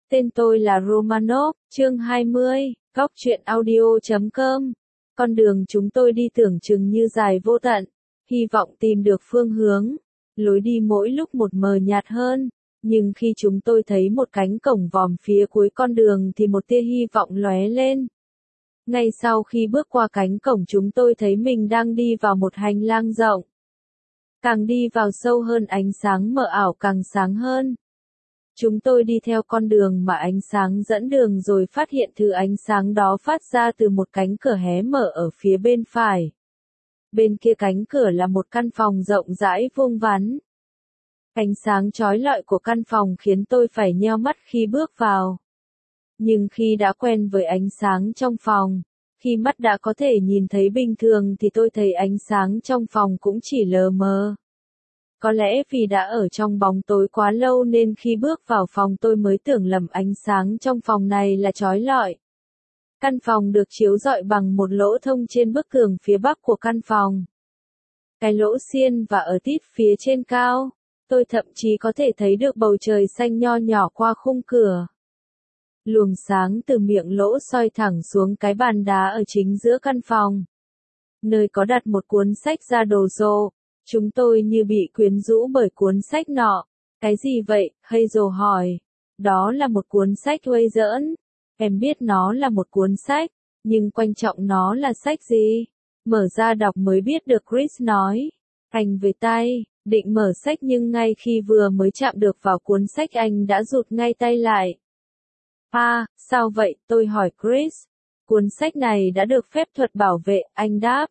Tên tôi là Romanov, chương 20, góc truyện audio.com. Con đường chúng tôi đi tưởng chừng như dài vô tận, hy vọng tìm được phương hướng. Lối đi mỗi lúc một mờ nhạt hơn, nhưng khi chúng tôi thấy một cánh cổng vòm phía cuối con đường thì một tia hy vọng lóe lên. Ngay sau khi bước qua cánh cổng chúng tôi thấy mình đang đi vào một hành lang rộng. Càng đi vào sâu hơn ánh sáng mờ ảo càng sáng hơn. Chúng tôi đi theo con đường mà ánh sáng dẫn đường rồi phát hiện thứ ánh sáng đó phát ra từ một cánh cửa hé mở ở phía bên phải. Bên kia cánh cửa là một căn phòng rộng rãi vuông vắn. Ánh sáng chói lọi của căn phòng khiến tôi phải nheo mắt khi bước vào. Nhưng khi đã quen với ánh sáng trong phòng, khi mắt đã có thể nhìn thấy bình thường thì tôi thấy ánh sáng trong phòng cũng chỉ lờ mờ. Có lẽ vì đã ở trong bóng tối quá lâu nên khi bước vào phòng tôi mới tưởng lầm ánh sáng trong phòng này là chói lọi. Căn phòng được chiếu rọi bằng một lỗ thông trên bức tường phía bắc của căn phòng. Cái lỗ xiên và ở tít phía trên cao, tôi thậm chí có thể thấy được bầu trời xanh nho nhỏ qua khung cửa. Luồng sáng từ miệng lỗ soi thẳng xuống cái bàn đá ở chính giữa căn phòng, nơi có đặt một cuốn sách ra đồ rộ. Chúng tôi như bị quyến rũ bởi cuốn sách nọ. Cái gì vậy? Hazel hỏi. Đó là một cuốn sách Huey giỡn. Em biết nó là một cuốn sách, nhưng quan trọng nó là sách gì? Mở ra đọc mới biết được, Chris nói. Anh với tay, định mở sách nhưng ngay khi vừa mới chạm được vào cuốn sách anh đã rụt ngay tay lại. Sao vậy? Tôi hỏi Chris. Cuốn sách này đã được phép thuật bảo vệ, anh đáp.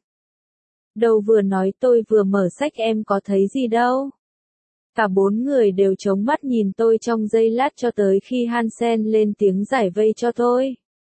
Đâu vừa nói tôi vừa mở sách em có thấy gì đâu. Cả bốn người đều chống mắt nhìn tôi trong giây lát cho tới khi Hansen lên tiếng giải vây cho tôi.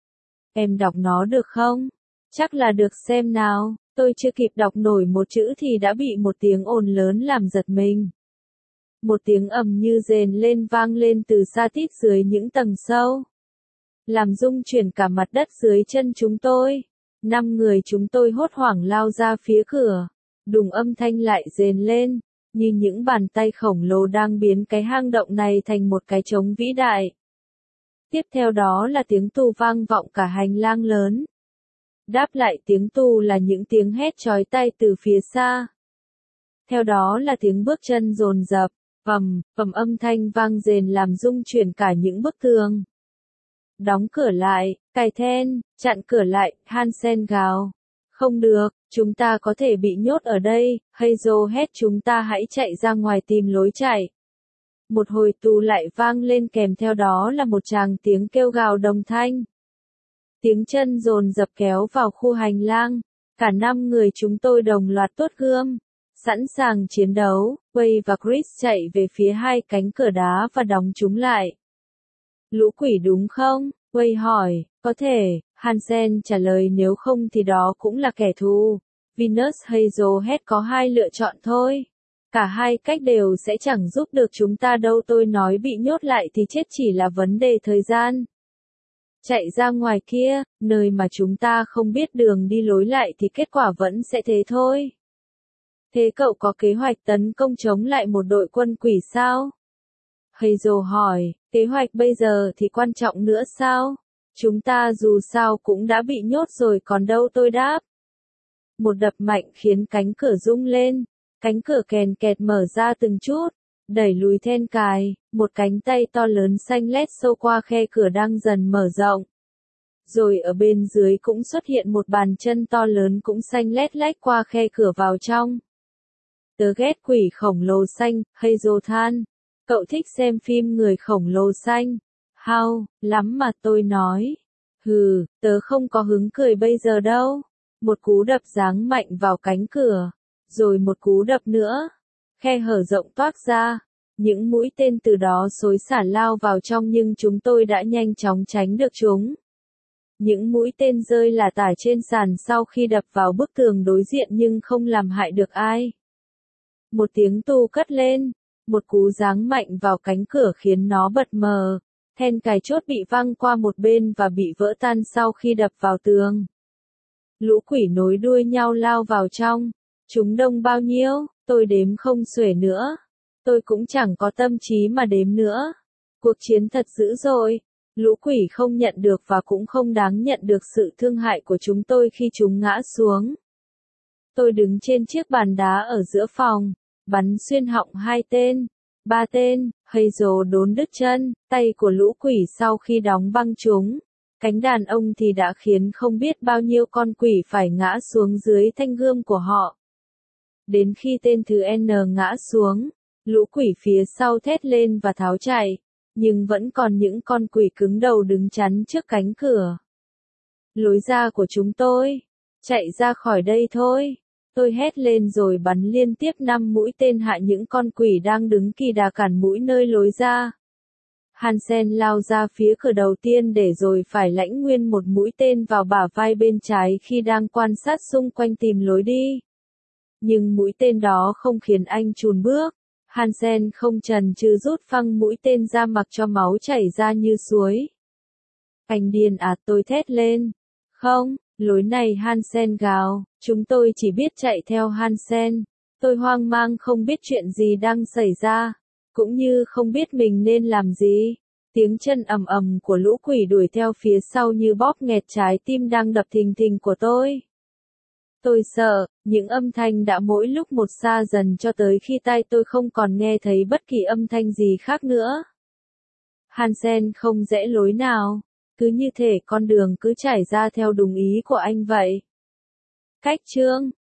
Em đọc nó được không? Chắc là được, xem nào. Tôi chưa kịp đọc nổi một chữ thì đã bị một tiếng ồn lớn làm giật mình. Một tiếng ầm như rền lên vang lên từ xa tít dưới những tầng sâu, làm rung chuyển cả mặt đất dưới chân chúng tôi. 5 người chúng tôi hốt hoảng lao ra phía cửa. Đùng, âm thanh lại rền lên, như những bàn tay khổng lồ đang biến cái hang động này thành một cái trống vĩ đại. Tiếp theo đó là tiếng tù vang vọng cả hành lang lớn. Đáp lại tiếng tù là những tiếng hét chói tai từ phía xa. Theo đó là tiếng bước chân dồn dập, ầm, âm thanh vang rền làm rung chuyển cả những bức tường. Đóng cửa lại, cài then, chặn cửa lại, Hansen gào. Không được, chúng ta có thể bị nhốt ở đây, Hazel hét, chúng ta hãy chạy ra ngoài tìm lối chạy. Một hồi tù lại vang lên, kèm theo đó là một tràng tiếng kêu gào đồng thanh. Tiếng chân dồn dập kéo vào khu hành lang, cả 5 người chúng tôi đồng loạt tuốt gươm, sẵn sàng chiến đấu. Wade và Chris chạy về phía hai cánh cửa đá và đóng chúng lại. Lũ quỷ đúng không? Wade hỏi. Có thể, Hansen trả lời, nếu không thì đó cũng là kẻ thù. Venus Hazel hét, có hai lựa chọn thôi. Cả hai cách đều sẽ chẳng giúp được chúng ta đâu, tôi nói, bị nhốt lại thì chết chỉ là vấn đề thời gian. Chạy ra ngoài kia, nơi mà chúng ta không biết đường đi lối lại thì kết quả vẫn sẽ thế thôi. Thế cậu có kế hoạch tấn công chống lại một đội quân quỷ sao? Hazel hỏi, kế hoạch bây giờ thì quan trọng nữa sao? Chúng ta dù sao cũng đã bị nhốt rồi còn đâu, tôi đáp. Một đập mạnh khiến cánh cửa rung lên, cánh cửa kèn kẹt mở ra từng chút, đẩy lùi then cài, một cánh tay to lớn xanh lét sâu qua khe cửa đang dần mở rộng. Rồi ở bên dưới cũng xuất hiện một bàn chân to lớn cũng xanh lét lách qua khe cửa vào trong. Tớ ghét quỷ khổng lồ xanh, Hazel than. Cậu thích xem phim người khổng lồ xanh? Hao, lắm mà, tôi nói. Tớ không có hứng cười bây giờ đâu. Một cú đập giáng mạnh vào cánh cửa, rồi một cú đập nữa. Khe hở rộng toác ra, những mũi tên từ đó xối xả lao vào trong nhưng chúng tôi đã nhanh chóng tránh được chúng. Những mũi tên rơi lả tả trên sàn sau khi đập vào bức tường đối diện nhưng không làm hại được ai. Một tiếng tu cất lên, một cú giáng mạnh vào cánh cửa khiến nó bật mờ. Then cài chốt bị văng qua một bên và bị vỡ tan sau khi đập vào tường. Lũ quỷ nối đuôi nhau lao vào trong. Chúng đông bao nhiêu, tôi đếm không xuể nữa. Tôi cũng chẳng có tâm trí mà đếm nữa. Cuộc chiến thật dữ dội, Lũ quỷ không nhận được và cũng không đáng nhận được sự thương hại của chúng tôi khi chúng ngã xuống. Tôi đứng trên chiếc bàn đá ở giữa phòng, bắn xuyên họng 2 tên, 3 tên, Hazel đốn đứt chân, tay của lũ quỷ sau khi đóng băng chúng. Cánh đàn ông thì đã khiến không biết bao nhiêu con quỷ phải ngã xuống dưới thanh gươm của họ. Đến khi tên thứ N ngã xuống, lũ quỷ phía sau thét lên và tháo chạy, nhưng vẫn còn những con quỷ cứng đầu đứng chắn trước cánh cửa. Lối ra của chúng tôi, chạy ra khỏi đây thôi. Tôi hét lên rồi bắn liên tiếp 5 mũi tên hạ những con quỷ đang đứng kỳ đà cản mũi nơi lối ra. Hansen lao ra phía cửa đầu tiên để rồi phải lãnh nguyên một mũi tên vào bả vai bên trái khi đang quan sát xung quanh tìm lối đi. Nhưng mũi tên đó không khiến anh chùn bước. Hansen không chần chừ rút phăng mũi tên ra mặc cho máu chảy ra như suối. Anh điên à, tôi thét lên. Không, lối này, Hansen gào, chúng tôi chỉ biết chạy theo Hansen. Tôi hoang mang không biết chuyện gì đang xảy ra, cũng như không biết mình nên làm gì. Tiếng chân ầm ầm của lũ quỷ đuổi theo phía sau như bóp nghẹt trái tim đang đập thình thình của tôi. Tôi sợ, những âm thanh đã mỗi lúc một xa dần cho tới khi tai tôi không còn nghe thấy bất kỳ âm thanh gì khác nữa. Hansen không rẽ lối nào, cứ như thể con đường cứ trải ra theo đúng ý của anh vậy. Cách chương